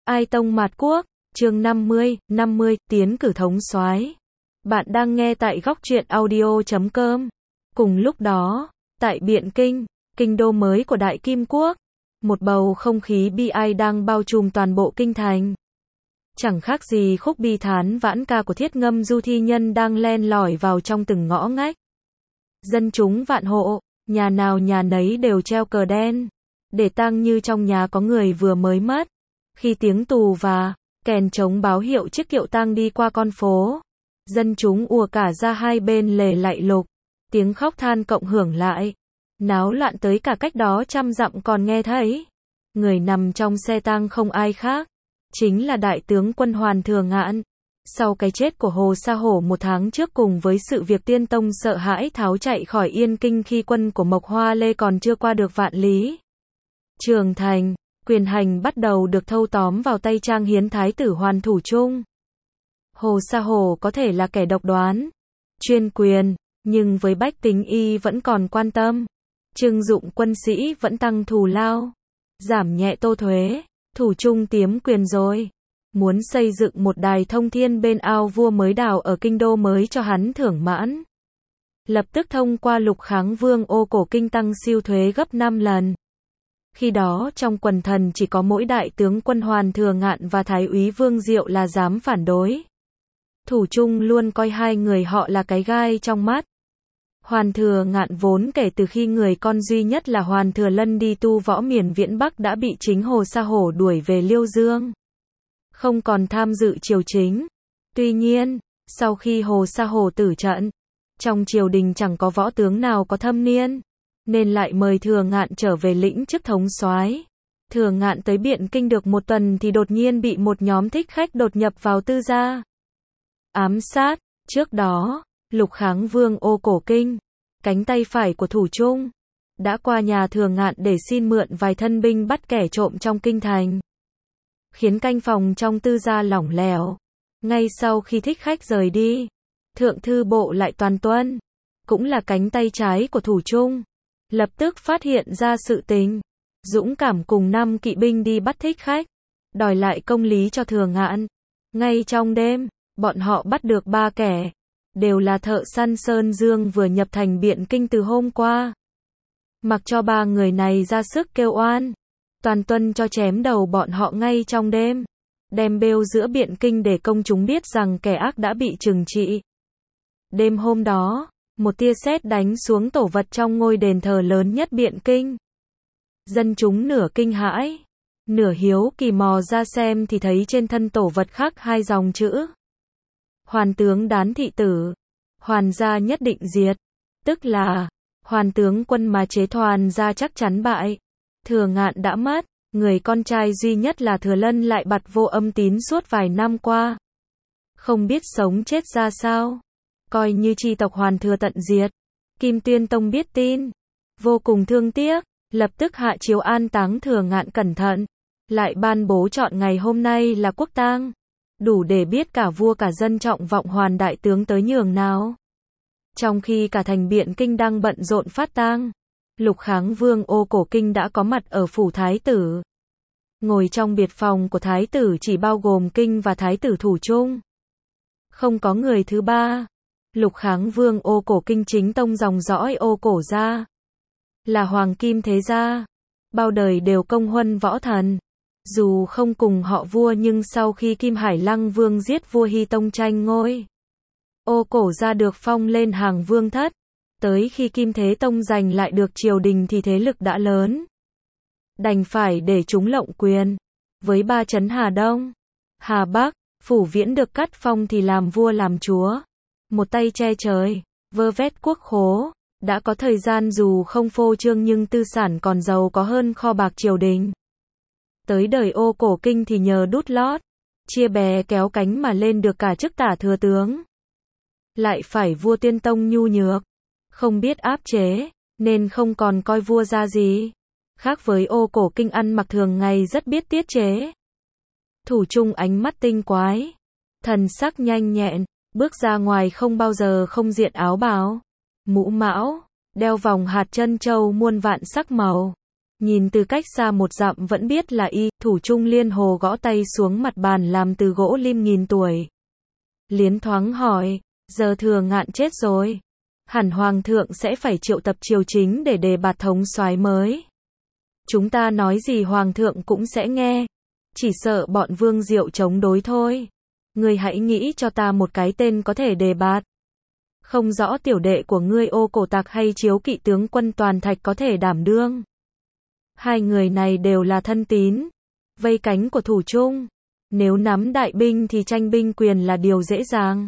Ai Tông Mạt Quốc, chương 50, tiến cử thống soái. Bạn đang nghe tại góc truyện audio.com. Cùng lúc đó, tại Biện Kinh, kinh đô mới của Đại Kim Quốc, một bầu không khí bi ai đang bao trùm toàn bộ kinh thành. Chẳng khác gì khúc bi thán vãn ca của Thiết Ngâm Du thi nhân đang len lỏi vào trong từng ngõ ngách. Dân chúng vạn hộ, nhà nào nhà nấy đều treo cờ đen, để tang như trong nhà có người vừa mới mất. Khi tiếng tù và kèn trống báo hiệu chiếc kiệu tang đi qua con phố, dân chúng ùa cả ra hai bên lề lạy lục, tiếng khóc than cộng hưởng lại, náo loạn tới cả cách đó trăm dặm còn nghe thấy. Người nằm trong xe tang không ai khác, chính là Đại tướng quân Hoàn Thừa Ngạn. Sau cái chết của Hồ Sa Hổ một tháng trước cùng với sự việc Tiên Tông sợ hãi tháo chạy khỏi Yên Kinh khi quân của Mộc Hoa Lê còn chưa qua được Vạn Lý Trường Thành, quyền hành bắt đầu được thâu tóm vào tay Trang Hiến Thái tử Hoàn Thủ Trung. Hồ Sa Hổ có thể là kẻ độc đoán, chuyên quyền, nhưng với bách tính y vẫn còn quan tâm. Trưng dụng quân sĩ vẫn tăng thù lao, giảm nhẹ tô thuế. Thủ Trung tiếm quyền rồi, muốn xây dựng một đài thông thiên bên ao vua mới đào ở kinh đô mới cho hắn thưởng mãn. Lập tức thông qua Lục Kháng Vương ô cổ kinh tăng siêu thuế gấp 5 lần. Khi đó trong quần thần chỉ có mỗi Đại tướng quân Hoàn Thừa Ngạn và Thái úy Vương Diệu là dám phản đối. Thủ Trung luôn coi hai người họ là cái gai trong mắt. Hoàn Thừa Ngạn vốn kể từ khi người con duy nhất là Hoàn Thừa Lân đi tu võ miền Viễn Bắc đã bị chính Hồ Sa Hổ đuổi về Liêu Dương, không còn tham dự triều chính. Tuy nhiên, sau khi Hồ Sa Hổ tử trận, trong triều đình chẳng có võ tướng nào có thâm niên, nên lại mời Thừa Ngạn trở về lĩnh chức thống soái. Thừa Ngạn tới Biện Kinh được một tuần thì đột nhiên bị một nhóm thích khách đột nhập vào tư gia, ám sát. Trước đó, Lục Kháng Vương ô cổ kinh, cánh tay phải của Thủ Trung, đã qua nhà Thừa Ngạn để xin mượn vài thân binh bắt kẻ trộm trong kinh thành, khiến canh phòng trong tư gia lỏng lẻo. Ngay sau khi thích khách rời đi, Thượng thư bộ lại Toàn Tuân, cũng là cánh tay trái của Thủ Trung, lập tức phát hiện ra sự tình, dũng cảm cùng 5 kỵ binh đi bắt thích khách, đòi lại công lý cho Thừa Ngạn. Ngay trong đêm, bọn họ bắt được 3 kẻ, đều là thợ săn Sơn Dương vừa nhập thành Biện Kinh từ hôm qua. Mặc cho 3 người này ra sức kêu oan, Toàn Tuân cho chém đầu bọn họ ngay trong đêm, đem bêu giữa Biện Kinh để công chúng biết rằng kẻ ác đã bị trừng trị. Đêm hôm đó, một tia sét đánh xuống tổ vật trong ngôi đền thờ lớn nhất Biện Kinh. Dân chúng nửa kinh hãi, nửa hiếu kỳ mò ra xem thì thấy trên thân tổ vật khắc 2 dòng chữ: Hoàn tướng đán thị tử, Hoàn gia nhất định diệt. Tức là, Hoàn tướng quân mà chế Hoàn gia chắc chắn bại. Thừa Ngạn đã mất, người con trai duy nhất là Thừa Lân lại bặt vô âm tín suốt vài năm qua, không biết sống chết ra sao. Coi như chi tộc Hoàn Thừa tận diệt. Kim Tuyên Tông biết tin, vô cùng thương tiếc, lập tức hạ chiếu an táng Thừa Ngạn cẩn thận, lại ban bố chọn ngày hôm nay là quốc tang, đủ để biết cả vua cả dân trọng vọng Hoàn đại tướng tới nhường nào. Trong khi cả thành Biện Kinh đang bận rộn phát tang, Lục Kháng Vương ô cổ kinh đã có mặt ở phủ thái tử. Ngồi trong biệt phòng của thái tử chỉ bao gồm kinh và thái tử Thủ Trung, không có người thứ ba. Lục Kháng Vương ô cổ kinh chính tông dòng dõi ô cổ gia, là hoàng kim thế gia, bao đời đều công huân võ thần. Dù không cùng họ vua nhưng sau khi Kim Hải Lăng Vương giết vua Hy Tông tranh ngôi, ô cổ gia được phong lên hàng vương thất. Tới khi Kim Thế Tông giành lại được triều đình thì thế lực đã lớn, đành phải để chúng lộng quyền. Với 3 trấn Hà Đông, Hà Bắc, Phủ Viễn được cắt phong thì làm vua làm chúa, một tay che trời, vơ vét quốc khố. Đã có thời gian dù không phô trương nhưng tư sản còn giàu có hơn kho bạc triều đình. Tới đời ô cổ kinh thì nhờ đút lót, chia bè kéo cánh mà lên được cả chức tả thừa tướng. Lại phải vua Tiên Tông nhu nhược, không biết áp chế, nên không còn coi vua ra gì. Khác với ô cổ kinh ăn mặc thường ngày rất biết tiết chế. Thủ Trung ánh mắt tinh quái, thần sắc nhanh nhẹn, bước ra ngoài không bao giờ không diện áo bào, mũ mão, đeo vòng hạt trân châu muôn vạn sắc màu. Nhìn từ cách xa một dặm vẫn biết là y, Thủ Trung liên hồ gõ tay xuống mặt bàn làm từ gỗ lim nghìn tuổi. Liến thoáng hỏi, giờ Thừa Ngạn chết rồi. Hẳn Hoàng thượng sẽ phải triệu tập triều chính để đề bạt thống soái mới. Chúng ta nói gì Hoàng thượng cũng sẽ nghe. Chỉ sợ bọn Vương Diệu chống đối thôi. Ngươi hãy nghĩ cho ta một cái tên có thể đề bạt. Không rõ tiểu đệ của ngươi Ô Cổ Tạc hay Chiếu Kỵ tướng quân Toàn Thạch có thể đảm đương. Hai người này đều là thân tín, vây cánh của Thủ Trung. Nếu nắm đại binh thì tranh binh quyền là điều dễ dàng.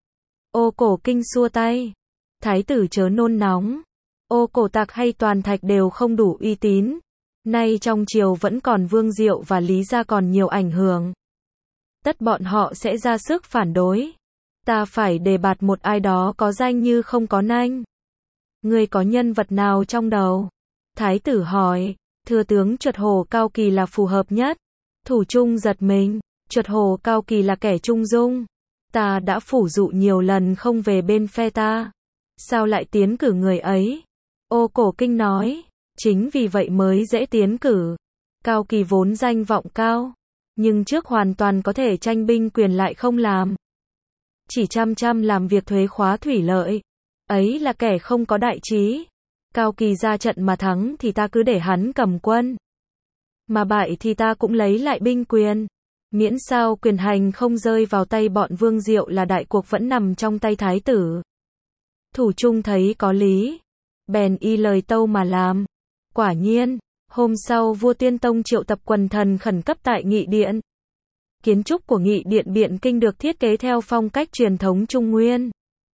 Ô Cổ Kinh xua tay. Thái tử chớ nôn nóng. Ô Cổ Tạc hay Toàn Thạch đều không đủ uy tín. Nay trong triều vẫn còn Vương Diệu và Lý Gia còn nhiều ảnh hưởng. Tất bọn họ sẽ ra sức phản đối. Ta phải đề bạt một ai đó có danh như không có nanh. Ngươi có nhân vật nào trong đầu? Thái tử hỏi. Thừa tướng Chuột Hổ Cao Kỳ là phù hợp nhất. Thủ Trung giật mình. Chuột Hổ Cao Kỳ là kẻ trung dung. Ta đã phủ dụ nhiều lần không về bên phe ta. Sao lại tiến cử người ấy? Ô Cổ Kinh nói. Chính vì vậy mới dễ tiến cử. Cao Kỳ vốn danh vọng cao. Nhưng trước hoàn toàn có thể tranh binh quyền lại không làm. Chỉ chăm làm việc thuế khóa thủy lợi. Ấy là kẻ không có đại trí. Cao Kỳ ra trận mà thắng thì ta cứ để hắn cầm quân. Mà bại thì ta cũng lấy lại binh quyền. Miễn sao quyền hành không rơi vào tay bọn Vương Diệu là đại cuộc vẫn nằm trong tay thái tử. Thủ Trung thấy có lý. Bèn y lời tâu mà làm. Quả nhiên, hôm sau vua Tiên Tông triệu tập quần thần khẩn cấp tại Nghị Điện. Kiến trúc của Nghị Điện Biện Kinh được thiết kế theo phong cách truyền thống Trung Nguyên.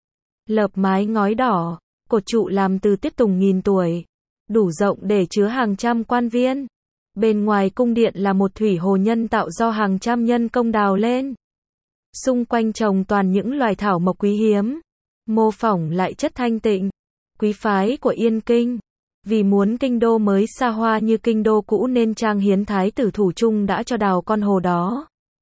Lợp mái ngói đỏ, cột trụ làm từ tiết tùng nghìn tuổi, đủ rộng để chứa hàng trăm quan viên. Bên ngoài cung điện là một thủy hồ nhân tạo do hàng trăm nhân công đào lên. Xung quanh trồng toàn những loài thảo mộc quý hiếm, mô phỏng lại chất thanh tịnh, quý phái của Yên Kinh. Vì muốn kinh đô mới xa hoa như kinh đô cũ nên Trang Hiến Thái tử Thủ Trung đã cho đào con hồ đó.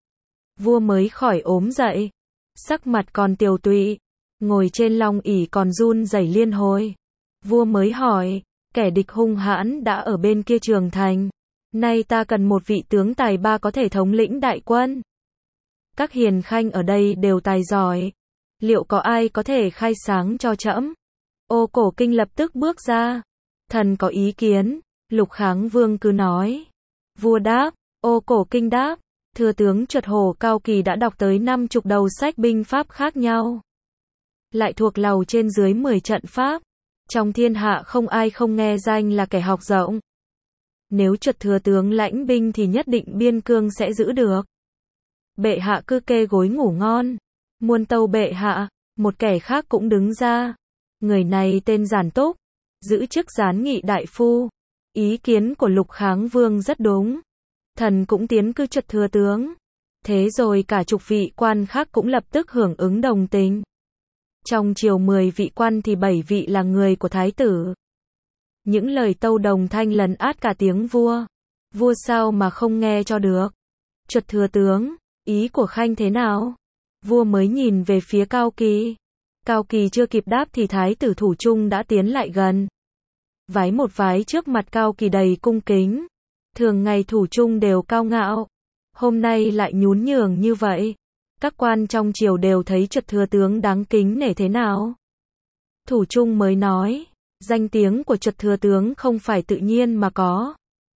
Vua mới khỏi ốm dậy, sắc mặt còn tiều tụy, ngồi trên long ỷ còn run rẩy liên hồi. Vua mới hỏi, kẻ địch hung hãn đã ở bên kia Trường Thành. Nay ta cần một vị tướng tài ba có thể thống lĩnh đại quân. Các hiền khanh ở đây đều tài giỏi. Liệu có ai có thể khai sáng cho trẫm? Ô Cổ Kinh lập tức bước ra. Thần có ý kiến. Lục Kháng Vương cứ nói. Vua đáp. Ô Cổ Kinh đáp. Thừa tướng Chuột Hổ Cao Kỳ đã đọc tới 50 đầu sách binh pháp khác nhau. Lại thuộc lầu trên dưới 10 trận pháp. Trong thiên hạ không ai không nghe danh là kẻ học rộng. Nếu Chuột thừa tướng lãnh binh thì nhất định biên cương sẽ giữ được. Bệ hạ cứ kê gối ngủ ngon. Muôn tâu bệ hạ, một kẻ khác cũng đứng ra. Người này tên Giản Túc, giữ chức gián nghị đại phu. Ý kiến của Lục Kháng Vương rất đúng. Thần cũng tiến cư Chuột thừa tướng. Thế rồi cả chục vị quan khác cũng lập tức hưởng ứng đồng tình. Trong triều 10 vị quan thì 7 vị là người của thái tử. Những lời tâu đồng thanh lấn át cả tiếng vua. Vua sao mà không nghe cho được? Chuột thừa tướng, ý của khanh thế nào? Vua mới nhìn về phía Cao Kỳ. Cao Kỳ chưa kịp đáp thì thái tử Thủ Trung đã tiến lại gần. Vái một vái trước mặt Cao Kỳ đầy cung kính. Thường ngày Thủ Trung đều cao ngạo. Hôm nay lại nhún nhường như vậy. Các quan trong triều đều thấy Chuột thừa tướng đáng kính nể thế nào. Thủ Trung mới nói. Danh tiếng của Chuột thừa tướng không phải tự nhiên mà có.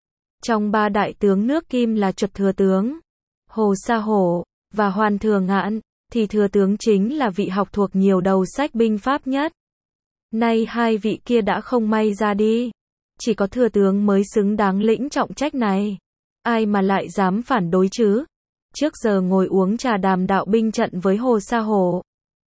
Trong 3 đại tướng nước Kim là Chuột thừa tướng, Hồ Sa Hổ và Hoàn Thừa Ngạn, thì thừa tướng chính là vị học thuộc nhiều đầu sách binh pháp nhất. Nay 2 vị kia đã không may ra đi, chỉ có thừa tướng mới xứng đáng lĩnh trọng trách này. Ai mà lại dám phản đối chứ? Trước giờ ngồi uống trà đàm đạo binh trận với Hồ Sa Hổ.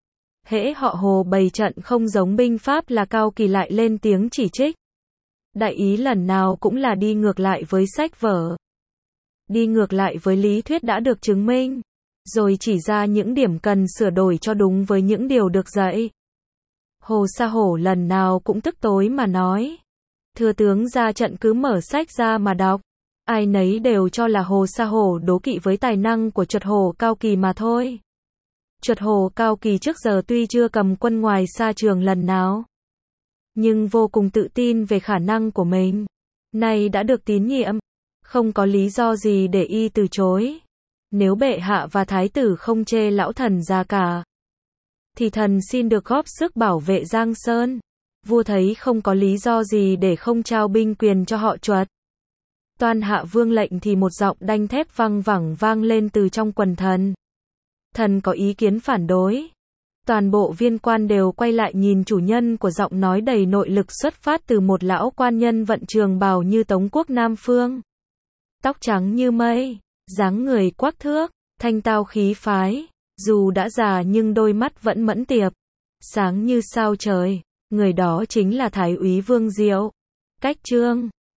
Hễ họ Hồ bày trận không giống binh pháp là Cao Kỳ lại lên tiếng chỉ trích. Đại ý lần nào cũng là đi ngược lại với sách vở. Đi ngược lại với lý thuyết đã được chứng minh. Rồi chỉ ra những điểm cần sửa đổi cho đúng với những điều được dạy. Hồ Sa Hổ lần nào cũng tức tối mà nói. Thừa tướng ra trận cứ mở sách ra mà đọc. Ai nấy đều cho là Hồ Sa Hổ đố kỵ với tài năng của Chuột Hổ Cao Kỳ mà thôi. Chuột Hổ Cao Kỳ trước giờ tuy chưa cầm quân ngoài xa trường lần nào, nhưng vô cùng tự tin về khả năng của mình. nay đã được tín nhiệm, không có lý do gì để y từ chối. Nếu bệ hạ và thái tử không chê lão thần già cả, thì thần xin được góp sức bảo vệ Giang Sơn. Vua thấy không có lý do gì để không trao binh quyền cho họ Chuột. Toan hạ vương lệnh thì một giọng đanh thép văng vẳng vang lên từ trong quần thần. Thần có ý kiến phản đối. Toàn bộ viên quan đều quay lại nhìn chủ nhân của giọng nói đầy nội lực xuất phát từ một lão quan nhân vận trường bào như Tống quốc Nam Phương. Tóc trắng như mây, dáng người quắc thước, thanh tao khí phái, dù đã già nhưng đôi mắt vẫn mẫn tiệp, sáng như sao trời. Người đó chính là Thái úy Vương Diệu. Cách chương